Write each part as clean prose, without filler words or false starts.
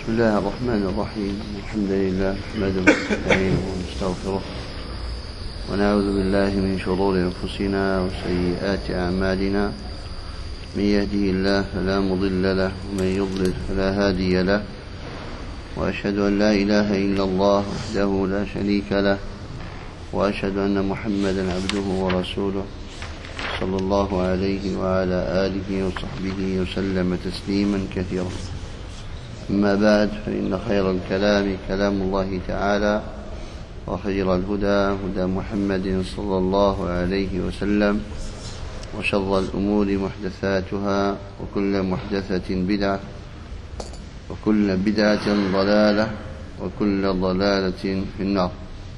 بسم الله الرحمن الرحيم. الحمد لله نحمده ونستعينه ونستغفره ونعوذ بالله من شرور أنفسنا وسيئات أعمالنا. من يهده الله فلا مضل له ومن يضلل فلا هادي له، وأشهد أن لا إله إلا الله وحده لا شريك له، وأشهد أن محمدا عبده ورسوله صلى الله عليه وعلى آله وصحبه وسلم تسليما كثيرا. أما بعد، فإن خير الكلام كلام الله تعالى، وخير الهدى هدى محمد صلى الله عليه وسلم، وشر الأمور محدثاتها، وكل محدثة بدعة، وكل بدعة ضلالة، وكل ضلالة في النار.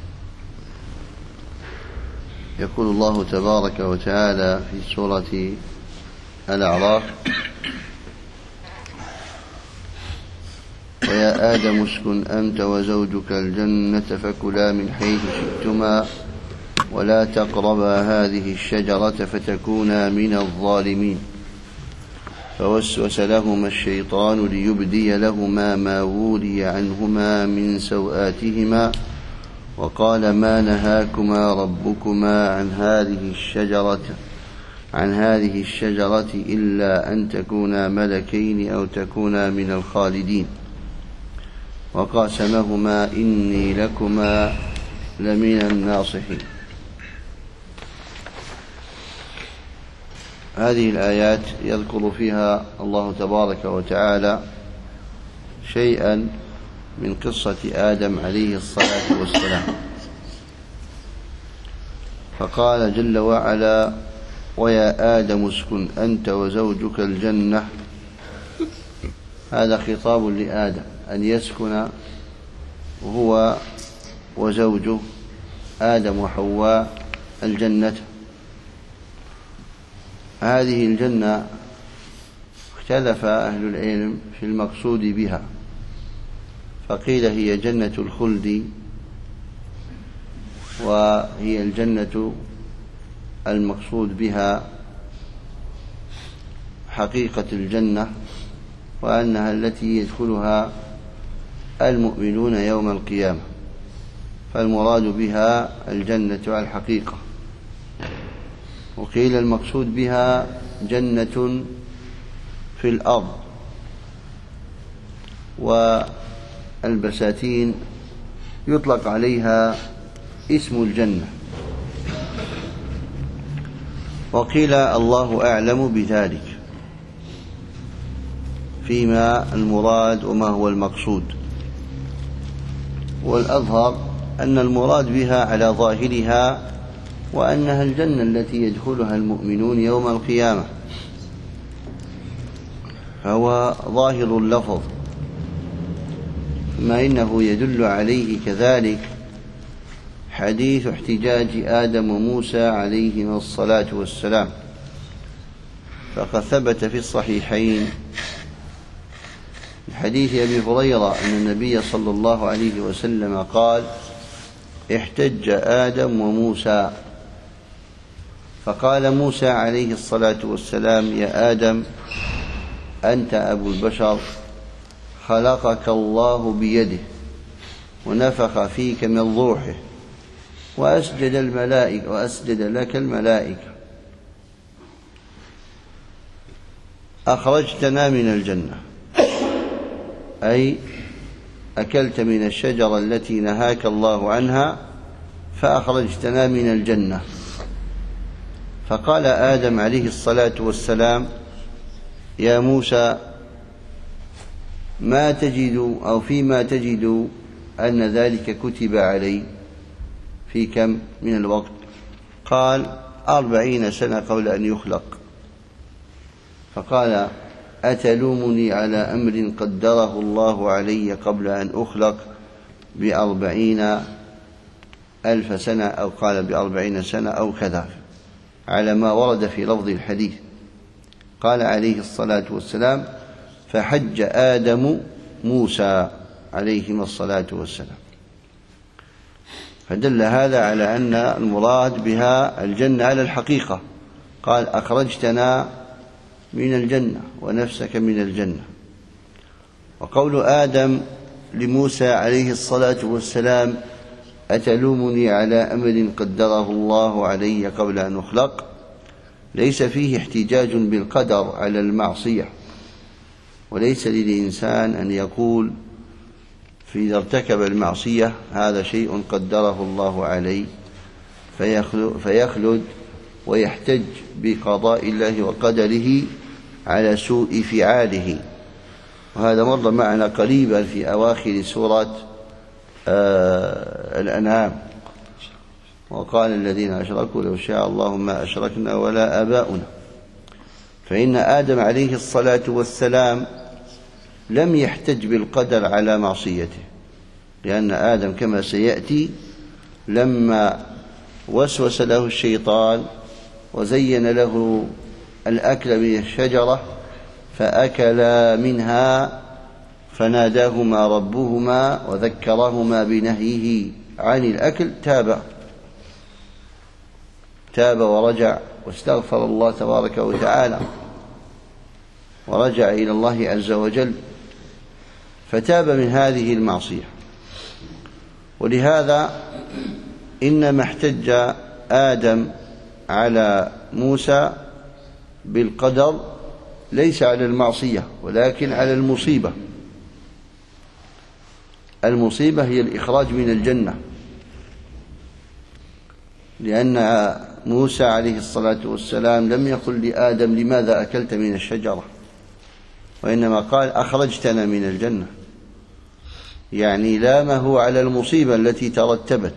يقول الله تبارك وتعالى في سورة الأعراف: ويا آدم اسكن أنت وزوجك الجنة فكلا من حيث شئتما ولا تقربا هذه الشجرة فتكونا من الظالمين. فوسوس لهما الشيطان ليبدي لهما ما وري عنهما من سوآتهما وقال ما نهاكما ربكما عن هذه الشجرة إلا أن تكونا ملكين أو تكونا من الخالدين. وقاسمهما إني لكما لمن الناصحين. هذه الآيات يذكر فيها الله تبارك وتعالى شيئا من قصة آدم عليه الصلاة والسلام، فقال جل وعلا: ويا آدم اسكن أنت وزوجك الجنة. هذا خطاب لآدم أن يسكن هو وزوجه آدم وحواء الجنة. هذه الجنة اختلف أهل العلم في المقصود بها، فقيل هي جنة الخلد، وهي الجنة المقصود بها حقيقة الجنة، وأنها التي يدخلها المؤمنون يوم القيامة، فالمراد بها الجنة على الحقيقة. وقيل المقصود بها جنة في الأرض، والبساتين يطلق عليها اسم الجنة. وقيل الله أعلم بذلك فيما المراد وما هو المقصود، والأظهر أن المراد بها على ظاهرها وأنها الجنة التي يدخلها المؤمنون يوم القيامة، فهو ظاهر اللفظ، ما إنه يدل عليه كذلك حديث احتجاج آدم وموسى عليهما الصلاة والسلام. فقد ثبت في الصحيحين من حديث أبي هريرة أن النبي صلى الله عليه وسلم قال: احتج آدم وموسى، فقال موسى عليه الصلاة والسلام: يا آدم أنت أبو البشر، خلقك الله بيده ونفخ فيك من روحه وأسجد لك الملائكة، أخرجتنا من الجنة، أي أكلت من الشجرة التي نهاك الله عنها فأخرجتنا من الجنة. فقال آدم عليه الصلاة والسلام: يا موسى ما تجد أو فيما تجد أن ذلك كتب علي في كم من الوقت؟ قال: 40 سنة قبل أن يخلق. فقال: أتلومني على أمر قدره الله علي قبل أن أخلق ب40,000 سنة، أو قال ب40 سنة أو كذا، على ما ورد في لفظ الحديث. قال عليه الصلاة والسلام: فحج آدم موسى عليهما الصلاة والسلام. فدل هذا على أن المراد بها الجنة على الحقيقة. قال: أخرجتنا من الجنة ونفسك من الجنة. وقول آدم لموسى عليه الصلاة والسلام: أتلومني على أمر قدره الله علي قبل أن أخلق، ليس فيه احتجاج بالقدر على المعصية، وليس للإنسان أن يقول إذا ارتكب المعصية هذا شيء قدره الله علي فيخلد ويحتج بقضاء الله وقدره على سوء فعاله. وهذا مر معنا قريبا في أواخر سورة الأنعام: وقال الذين أشركوا لو شاء الله ما أشركنا ولا آباؤنا. فإن آدم عليه الصلاة والسلام لم يحتج بالقدر على معصيته، لأن آدم كما سيأتي لما وسوس له الشيطان وزين له الأكل من الشجرة فأكلا منها فناداهما ربهما وذكرهما بنهيه عن الأكل تاب ورجع واستغفر الله تبارك وتعالى ورجع إلى الله عز وجل، فتاب من هذه المعصية. ولهذا إنما احتج آدم على موسى بالقدر ليس على المعصية ولكن على المصيبة. المصيبة هي الإخراج من الجنة، لأن موسى عليه الصلاة والسلام لم يقل لآدم لماذا أكلت من الشجرة، وإنما قال أخرجتنا من الجنة، يعني لامه على المصيبة التي ترتبت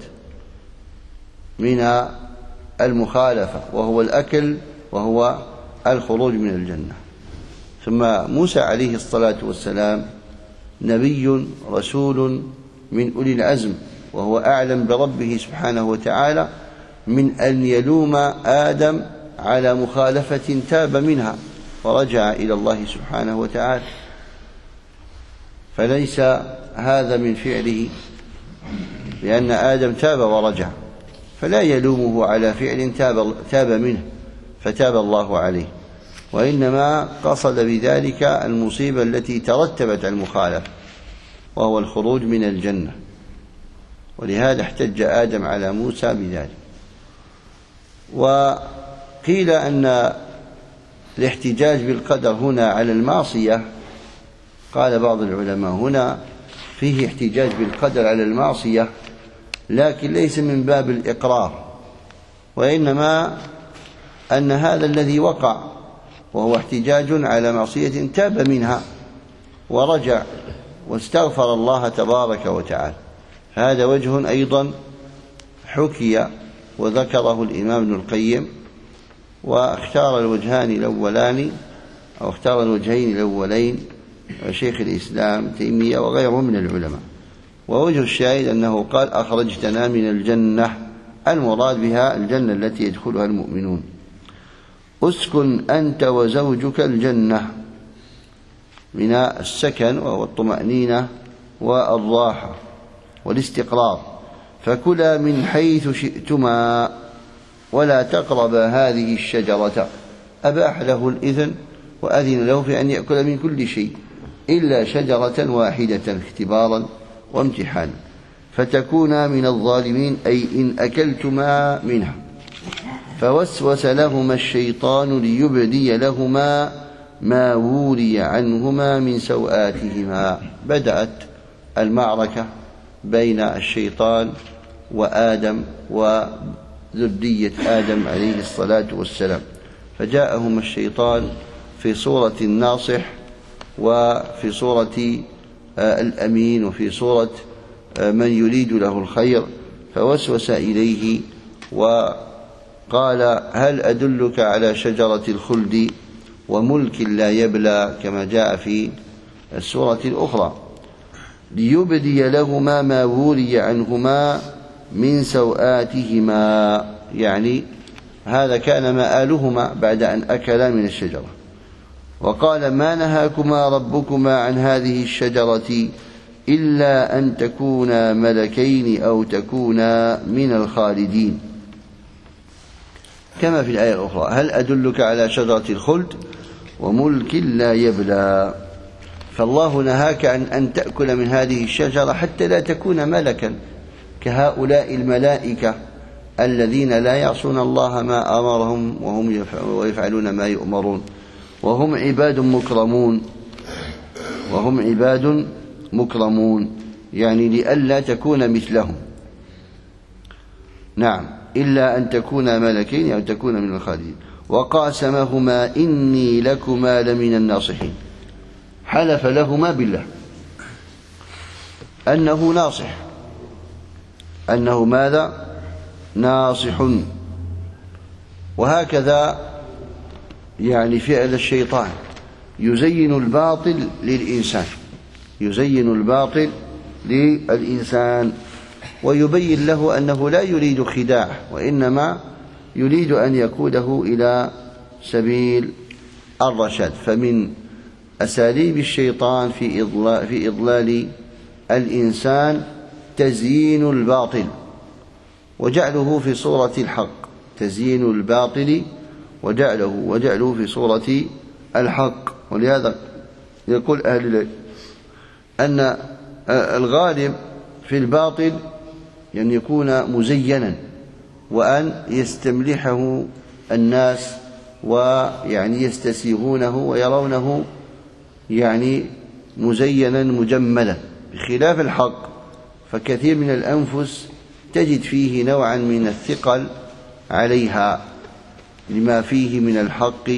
من المخالفة، وهو الأكل وهو الخروج من الجنة. ثم موسى عليه الصلاة والسلام نبي رسول من أولي العزم، وهو أعلم بربه سبحانه وتعالى من أن يلوم آدم على مخالفة تاب منها ورجع إلى الله سبحانه وتعالى، فليس هذا من فعله، لأن آدم تاب ورجع، فلا يلومه على فعل تاب منه فتاب الله عليه، وإنما قصد بذلك المصيبة التي ترتبت على المخالفة وهو الخروج من الجنة. ولهذا احتج آدم على موسى بذلك. وقيل أن الاحتجاج بالقدر هنا على المعصية، قال بعض العلماء هنا فيه احتجاج بالقدر على المعصية لكن ليس من باب الإقرار، وإنما أن هذا الذي وقع وهو احتجاج على معصية تاب منها ورجع واستغفر الله تبارك وتعالى. هذا وجه أيضا حكي وذكره الإمام ابن القيم، واختار الوجهين الأولين شيخ الإسلام تيمية وغيره من العلماء. ووجه الشاهد أنه قال أخرجتنا من الجنة، المراد بها الجنة التي يدخلها المؤمنون. أسكن أنت وزوجك الجنة، من السكن وهو الطمأنينة والراحة والاستقرار، فكلا من حيث شئتما ولا تقربا هذه الشجرة. أباح له الإذن وأذن له في أن يأكل من كل شيء إلا شجرة واحدة اختبارا وامتحانا فتكونا من الظالمين، أي إن أكلتما منها. فوسوس لهما الشيطان ليبدي لهما ما وري عنهما من سوآتهما. بدأت المعركة بين الشيطان وآدم وذرية آدم عليه الصلاة والسلام، فجاءهم الشيطان في صورة الناصح وفي صورة الأمين وفي صورة من يريد له الخير، فوسوس إليه وقال هل أدلك على شجرة الخلد وملك لا يبلى، كما جاء في السورة الأخرى، ليبدي لهما ما وري عنهما من سوآتهما، يعني هذا كان مآلهما بعد أن أكلا من الشجرة. وقال ما نهاكما ربكما عن هذه الشجرة إلا أن تكونا ملكين أو تكونا من الخالدين، كما في الآية الأخرى هل أدلك على شجرة الخلد وملك لا يبلى. فالله نهاك عن أن تأكل من هذه الشجرة حتى لا تكون ملكا كهؤلاء الملائكة الذين لا يعصون الله ما أمرهم ويفعلون ما يؤمرون، وهم عباد مكرمون، يعني لئلا تكون مثلهم. نعم، إلا أن تكون ملكين أو تكون من الخالدين. وقاسمهما إني لكما لمن الناصحين، حلف لهما بالله أنه ناصح، أنه ماذا؟ ناصح. وهكذا يعني فعل الشيطان، يزين الباطل للإنسان ويبين له أنه لا يريد خداع، وإنما يريد أن يقوده إلى سبيل الرشاد. فمن أساليب الشيطان في إضلال الإنسان تزيين الباطل وجعله في صورة الحق، تزيين الباطل وجعله في صورة الحق. ولهذا يقول أهل العلم أن الغالب في الباطل أن يكون مزينا، وأن يستملحه الناس ويعني يستسيغونه ويرونه يعني مزينا مجملا، بخلاف الحق فكثير من الأنفس تجد فيه نوعا من الثقل عليها لما فيه من الحق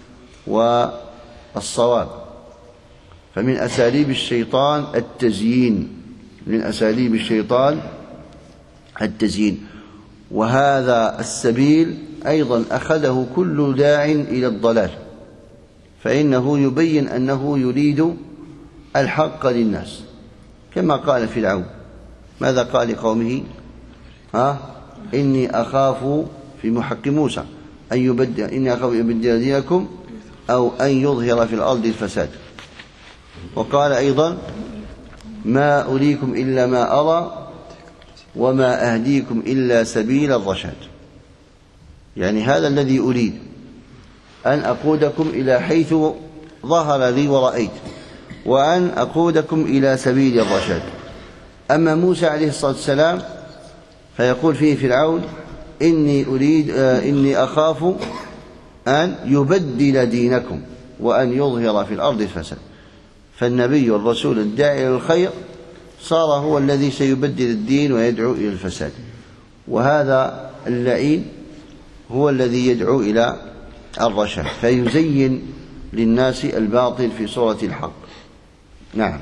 والصواب. فمن أساليب الشيطان التزيين، وهذا السبيل أيضا أخذه كل داع إلى الضلال، فإنه يبين أنه يريد الحق للناس، كما قال فرعون. ماذا قال لقومه؟ إني أخاف في حق موسى إني أخاف أن يبدل دينكم أو أن يظهر في الأرض الفساد. وقال أيضا ما أريكم إلا ما أرى وما أهديكم إلا سبيل الرشاد، يعني هذا الذي أريد أن أقودكم إلى حيث ظهر لي ورأيت، وأن أقودكم إلى سبيل الرشاد. أما موسى عليه الصلاة والسلام فيقول فيه فرعون إني أخاف أن يبدل دينكم وأن يظهر في الأرض الفساد. فالنبي الرسول الداعي إلى الخير صار هو الذي سيبدل الدين ويدعو إلى الفساد، وهذا اللعين هو الذي يدعو إلى الرشاد، فيزين للناس الباطل في صورة الحق. نعم.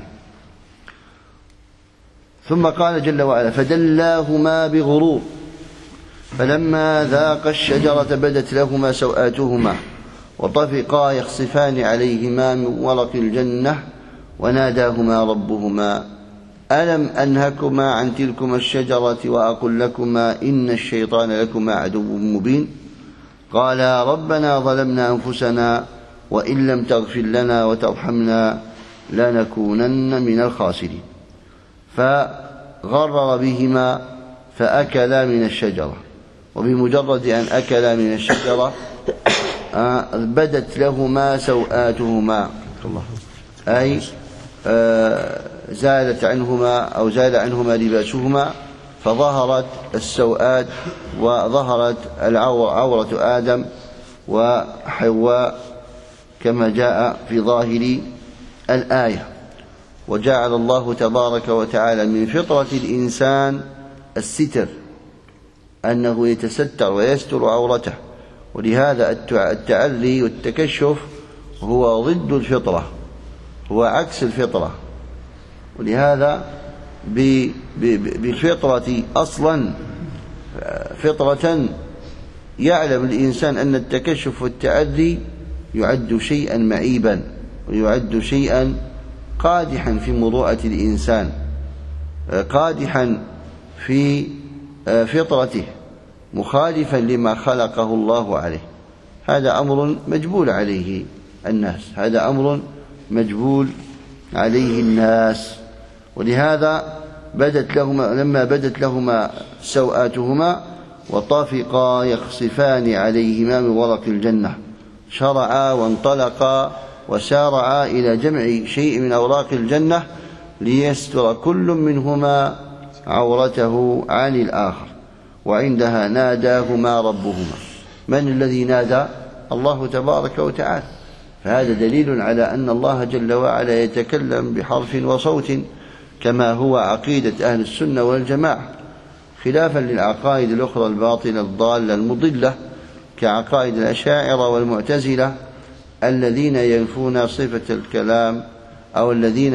ثم قال جل وعلا فدلاهما بغرور فلما ذاقا الشجرة بدت لهما سوآتهما وطفقا يخصفان عليهما من ورق الجنة وناداهما ربهما ألم أنهكما عن تلكما الشجرة وأقل لكما إن الشيطان لكما عدو مبين قالا ربنا ظلمنا أنفسنا وإن لم تغفر لنا وترحمنا لنكونن من الخاسرين. فغرر بهما فأكلا من الشجرة، وبمجرد أن أكلا من الشجرة بدت لهما سوآتهما، أي زالت عنهما أو زال عنهما لباسهما، فظهرت السوآت وظهرت عورة آدم وحواء كما جاء في ظاهر الآية. وجعل الله تبارك وتعالى من فطرة الإنسان الستر، أنه يتستر ويستر عورته، ولهذا التعري والتكشف هو ضد الفطرة، هو عكس الفطرة. ولهذا بالفطرة أصلا فطرة يعلم الإنسان أن التكشف والتعري يعد شيئا معيبا ويعد شيئا قادحا في مروءة الإنسان، قادحا في فطرته، مخالفا لما خلقه الله عليه. هذا أمر مجبول عليه الناس، هذا أمر مجبول عليه الناس. ولهذا لما بدت لهما سوآتهما وطافقا يخصفان عليهما من ورق الجنة شرعا وانطلقا وسارعا إلى جمع شيء من أوراق الجنة ليستر كل منهما عورته عن الآخر. وعندها ناداهما ربهما. من الذي نادى؟ الله تبارك وتعالى. فهذا دليل على أن الله جل وعلا يتكلم بحرف وصوت كما هو عقيدة أهل السنة والجماعة، خلافا للعقائد الأخرى الباطلة الضالة المضلة كعقائد الأشاعرة والمعتزلة الذين ينفون صفة الكلام، أو الذين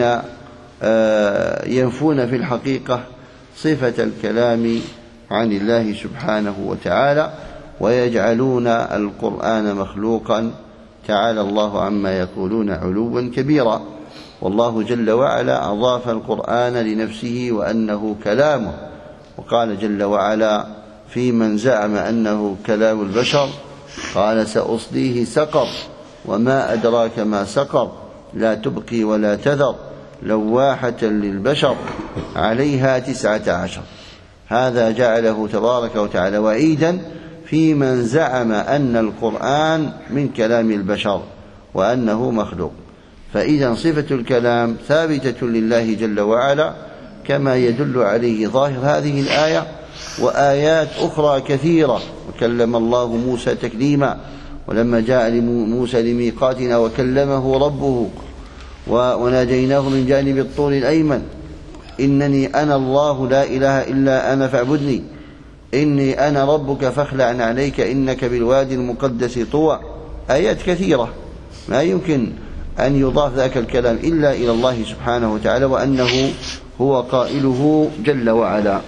ينفون في الحقيقة صفة الكلام عن الله سبحانه وتعالى، ويجعلون القرآن مخلوقا، تعالى الله عما يقولون علوا كبيرا. والله جل وعلا أضاف القرآن لنفسه وأنه كلامه، وقال جل وعلا في من زعم أنه كلام البشر قال سأصليه سقر وما أدراك ما سقر لا تبقي ولا تذر لواحة للبشر عليها 19. هذا جعله تبارك وتعالى وعيدا في من زعم أن القرآن من كلام البشر وأنه مخلوق. فإذا صفة الكلام ثابتة لله جل وعلا كما يدل عليه ظاهر هذه الآية وآيات أخرى كثيرة. وكلم الله موسى تكليما، ولما جاء موسى لميقاتنا وكلمه ربه وناديناه من جانب الطور الأيمن إنني أنا الله لا إله إلا أنا فاعبدني إني أنا ربك فاخلع عليك إنك بالوادي المقدس طوى. آيات كثيرة ما يمكن أن يضاف ذاك الكلام إلا إلى الله سبحانه وتعالى، وأنه هو قائله جل وعلا.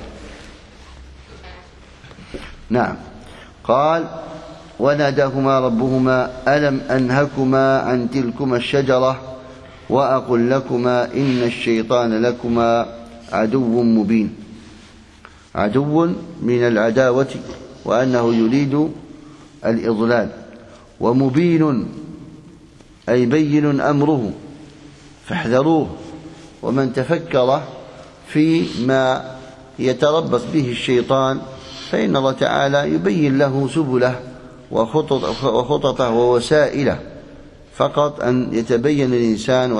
نعم. قال وناداهما ربهما ألم أنهكما عن تلكما الشجرة وأقل لكما إن الشيطان لكما عدو مبين. عدو من العداوة وأنه يريد الإضلال، ومبين أي بين أمره فاحذروه. ومن تفكر فيما يتربص به الشيطان فإن الله تعالى يبين له سبله وخططه ووسائله، فقط أن يتبين الإنسان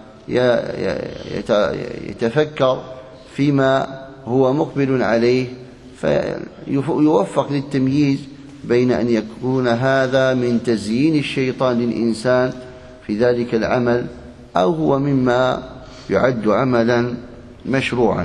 ويتفكر فيما هو مقبل عليه فيوفق للتمييز بين أن يكون هذا من تزيين الشيطان للإنسان في ذلك العمل أو هو مما يعد عملا مشروعا.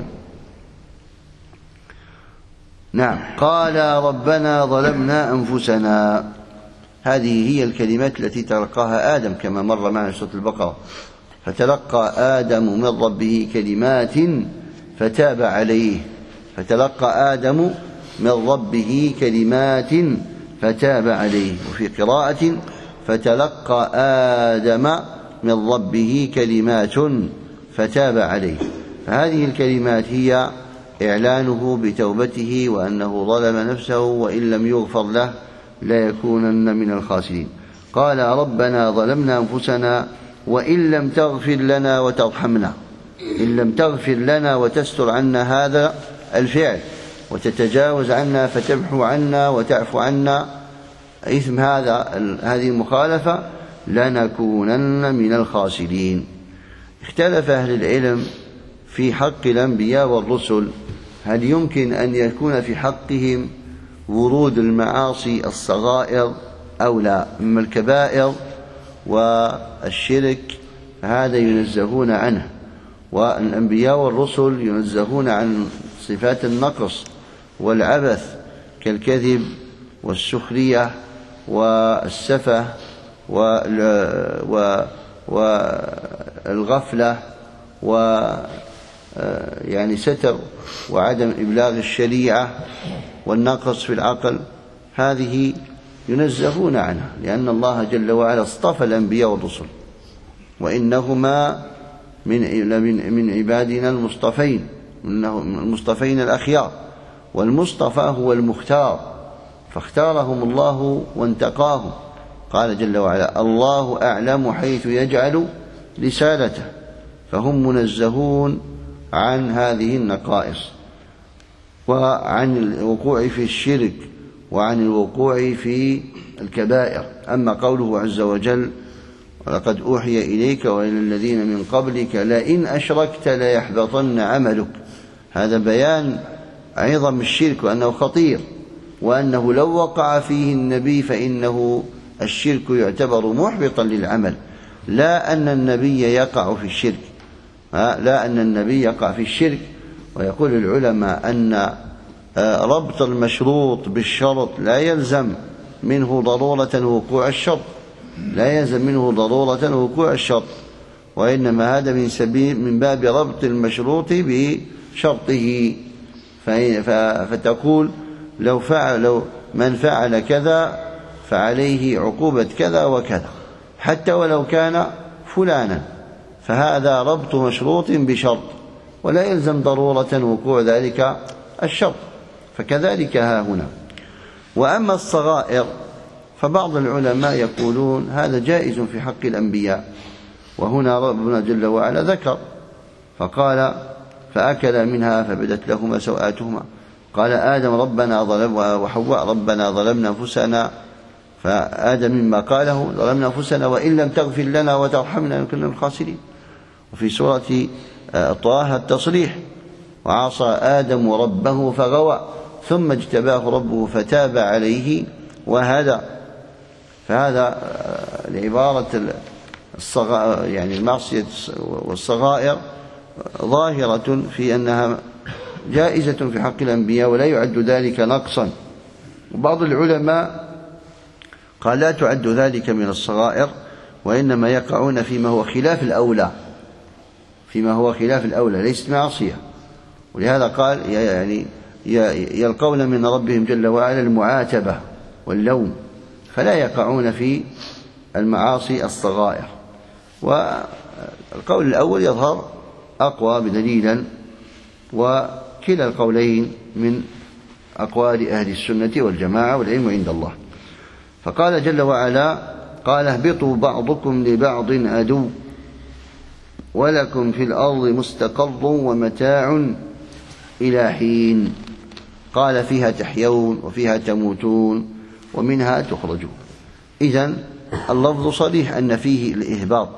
نعم. قال ربنا ظلمنا أنفسنا. هذه هي الكلمات التي تلقاها آدم كما مر معنا في سورة البقرة. فتلقى آدم من ربه كلمات فتاب عليه. فتلقى آدم من ربه كلمات فتاب عليه. وفي قراءة فتلقى آدم من ربه كلمات فتاب عليه. فهذه الكلمات هي إعلانه بتوبته وأنه ظلم نفسه وإن لم يغفر له لا يكونن من الخاسرين. قال ربنا ظلمنا أنفسنا وإن لم تغفر لنا وترحمنا. إن لم تغفر لنا وتستر عنا هذا الفعل وتتجاوز عنا فتمحو عنا وتعفو عنا إثم هذه المخالفة لنكونن من الخاسرين. اختلف أهل العلم في حق الأنبياء والرسل هل يمكن أن يكون في حقهم ورود المعاصي الصغائر أو لا. أما الكبائر والشرك هذا ينزهون عنه، والأنبياء والرسل ينزهون عن صفات النقص والعبث كالكذب والسخرية والسفه والغفلة يعني ستر وعدم إبلاغ الشريعة والنقص في العقل. هذه ينزهون عنها لأن الله جل وعلا اصطفى الأنبياء والرسل وإنهما من عبادنا المصطفين، المصطفين الأخيار، والمصطفى هو المختار فاختارهم الله وانتقاهم. قال جل وعلا الله أعلم حيث يجعل رسالته. فهم منزهون عن هذه النقائص وعن الوقوع في الشرك وعن الوقوع في الكبائر. أما قوله عز وجل ولقد أوحي إليك وإلى الذين من قبلك لئن أشركت ليحبطن عملك. هذا بيان عظم الشرك وأنه خطير، وأنه لو وقع فيه النبي فإنه الشرك يعتبر محبطا للعمل، لا أن النبي يقع في الشرك، لا أن النبي يقع في الشرك. ويقول العلماء أن ربط المشروط بالشرط لا يلزم منه ضرورة وقوع الشرط، لا يلزم منه ضرورة وقوع الشرط، وإنما هذا من باب ربط المشروط بشرطه. فتقول لو من فعل كذا فعليه عقوبة كذا وكذا حتى ولو كان فلانا، فهذا ربط مشروط بشرط ولا يلزم ضرورة وقوع ذلك الشرط. فكذلك ها هنا. وأما الصغائر فبعض العلماء يقولون هذا جائز في حق الأنبياء، وهنا ربنا جل وعلا ذكر فقال فأكلا منها فبدت لهما سوآتهما، قال آدم ربنا وحواء ربنا ظلمنا أنفسنا، فآدم مما قاله ظلمنا أنفسنا وإن لم تغفر لنا وترحمنا لنكن من الخاسرين. وفي سورة طه التصريح وعصى آدم ربه فغوى ثم اجتباه ربه فتاب عليه وهدى. فهذا العبارة يعني المعصية والصغائر ظاهرة في أنها جائزة في حق الأنبياء ولا يعد ذلك نقصا. وبعض العلماء قال لا تعد ذلك من الصغائر، وإنما يقعون فيما هو خلاف الأولى، فيما هو خلاف الأولى ليست معصية. ولهذا قال يعني يلقون من ربهم جل وعلا المعاتبة واللوم، فلا يقعون في المعاصي الصغائر. والقول الأول يظهر أقوى بدليلا، وكلا القولين من أقوال أهل السنة والجماعة والعلم عند الله. فقال جل وعلا قال اهبطوا بعضكم لبعض عدو ولكم في الأرض مستقر ومتاع إلى حين، قال فيها تحيون وفيها تموتون ومنها تخرجون. إذن اللفظ صريح أن فيه الإهباط،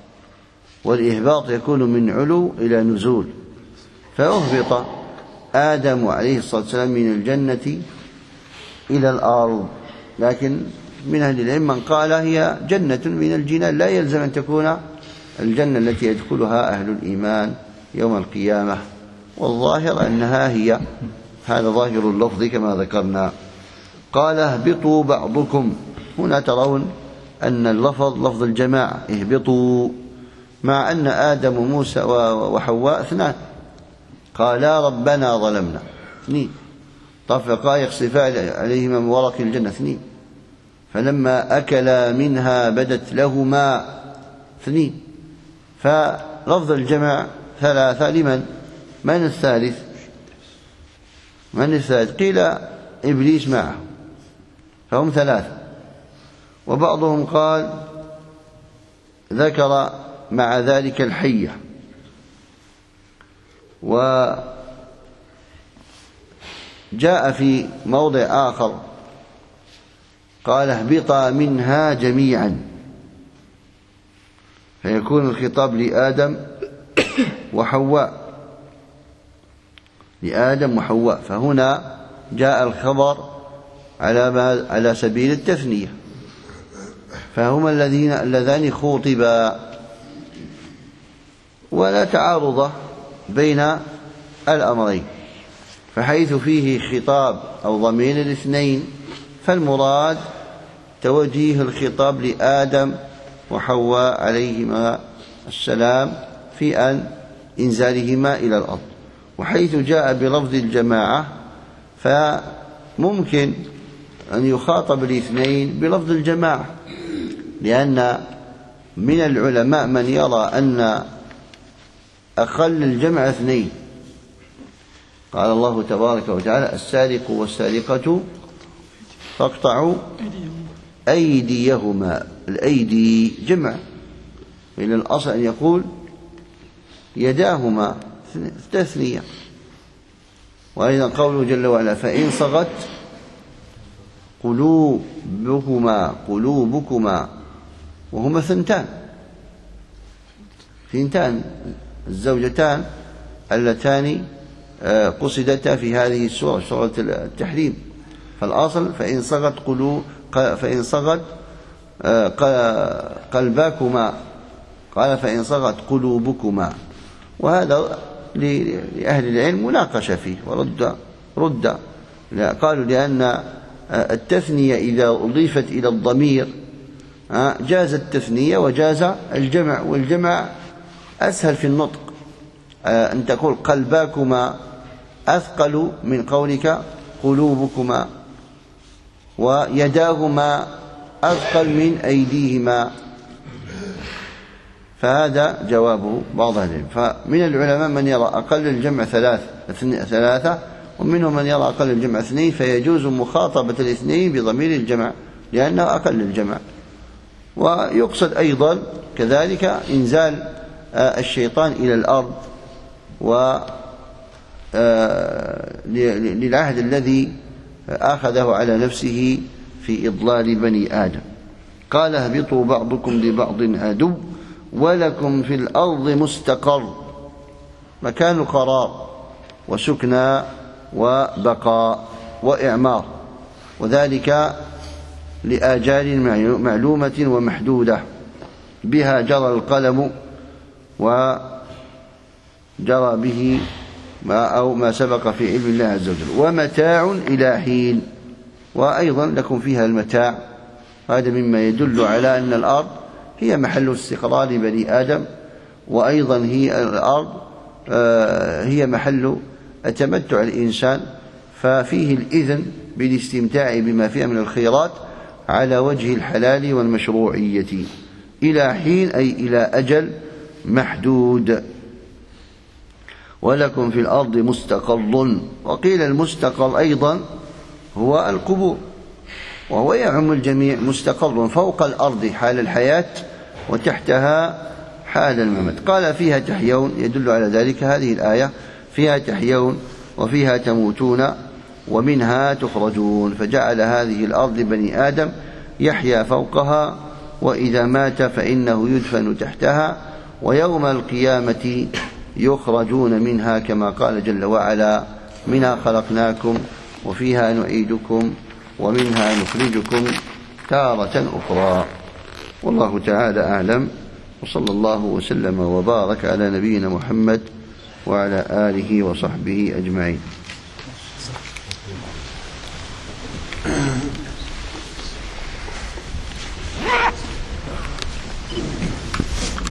والإهباط يكون من علو إلى نزول. فأهبط آدم عليه الصلاة والسلام من الجنة إلى الأرض، لكن من أهل العلم من قال هي جنة من الجنان، لا يلزم أن تكون الجنة التي يدخلها أهل الإيمان يوم القيامة، والظاهر أنها هي، هذا ظاهر اللفظ كما ذكرنا. قال اهبطوا بعضكم، هنا ترون أن اللفظ لفظ الجماعة اهبطوا، مع أن آدم وموسى وحواء اثنان، قالا ربنا ظلمنا اثنين، طفقا يخصفان عليهما من ورق الجنة اثنين، فلما أكلا منها بدت لهما اثنين. فلفظ الجمع ثلاثة لمن؟ من الثالث؟ من الثالث؟ قيل إبليس معه، فهم ثلاثة. وبعضهم قال ذكر مع ذلك الحية. وجاء في موضع آخر قال اهبطا منها جميعا، فيكون الخطاب لآدم وحواء، لآدم وحواء، فهنا جاء الخبر على سبيل التثنية، فهما اللذان خوطبا، ولا تعارض بين الأمرين. فحيث فيه خطاب أو ضمير الاثنين فالمراد توجيه الخطاب لآدم وحواء عليهما السلام في إنزالهما إلى الأرض. وحيث جاء بلفظ الجماعة فممكن أن يخاطب الاثنين بلفظ الجماعة، لأن من العلماء من يرى أن أقل الجمع اثنين. قال الله تبارك وتعالى السارق والسارقة فاقطعوا أيديهما، الأيدي جمع، من الأصل أن يقول يداهما تثنية. وأيضا قوله جل وعلا فإن صغت قلوبكما وهما ثنتان، ثنتان الزوجتان اللتان قصدتا في هذه السورة، سورة التحريم. فالأصل فإن صغت قلباكما، قال فإن صغت قلوبكما، وهذا لأهل العلم مناقشة فيه ورد. قالوا لأن التثنية إذا أضيفت إلى الضمير جاز التثنية وجاز الجمع، والجمع أسهل في النطق. أن تقول قلباكما أثقل من قولك قلوبكما، ويداهما أثقل من أيديهما. فهذا جوابه بعض أهل العلم. فمن العلماء من يرى أقل الجمع ثلاثة، ومنهم من يرى أقل الجمع 2، فيجوز مخاطبة الاثنين بضمير الجمع لأنه أقل الجمع. ويقصد أيضا كذلك إنزال الشيطان إلى الأرض للعهد الذي أخذه على نفسه في إضلال بني آدم. قال اهبطوا بعضكم لبعض عدو ولكم في الأرض مستقر، مكان القرار وسكنى وبقاء وإعمار، وذلك لآجال معلومة ومحدودة بها جرى القلم وجرى به ما سبق في علم الله عز وجل، ومتاع إلى حين، وأيضا لكم فيها المتاع. هذا مما يدل على أن الأرض هي محل استقرار بني آدم، وأيضا هي الأرض هي محل تمتع الإنسان، ففيه الإذن بالاستمتاع بما فيها من الخيرات على وجه الحلال والمشروعية إلى حين أي إلى أجل محدود. ولكم في الأرض مستقر، وقيل المستقر أيضا هو القبور، وهو يعم الجميع، مستقر فوق الأرض حال الحياة وتحتها حال الممات. قال فيها تحيون، يدل على ذلك هذه الآية، فيها تحيون وفيها تموتون ومنها تخرجون، فجعل هذه الأرض بني آدم يحيا فوقها، وإذا مات فإنه يدفن تحتها، ويوم القيامة يخرجون منها كما قال جل وعلا منها خلقناكم وفيها نعيدكم ومنها نخرجكم تارة أخرى. والله تعالى أعلم، وصلى الله وسلم وبارك على نبينا محمد وعلى آله وصحبه أجمعين.